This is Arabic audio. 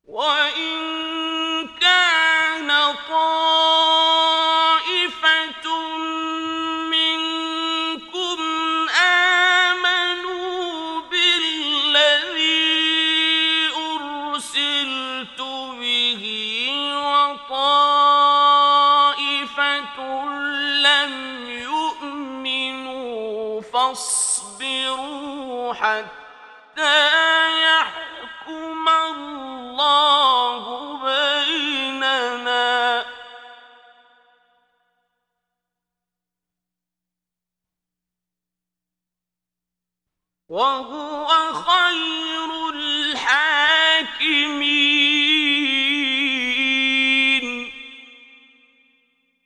وَإِن كَانَ طَائِفَةٌ مِّنكُمْ آمَنُوا بِالَّذِي أُرْسِلْتُ بِهِ وَطَائِفَةٌ لَّمْ يُؤْمِنُوا فَاصْبِرُوا حَتَّىٰ يَحْكُمَ اللَّهُ بَيْنَنَا ۚ وَهُوَ خَيْرُ الْحَاكِمِينَ.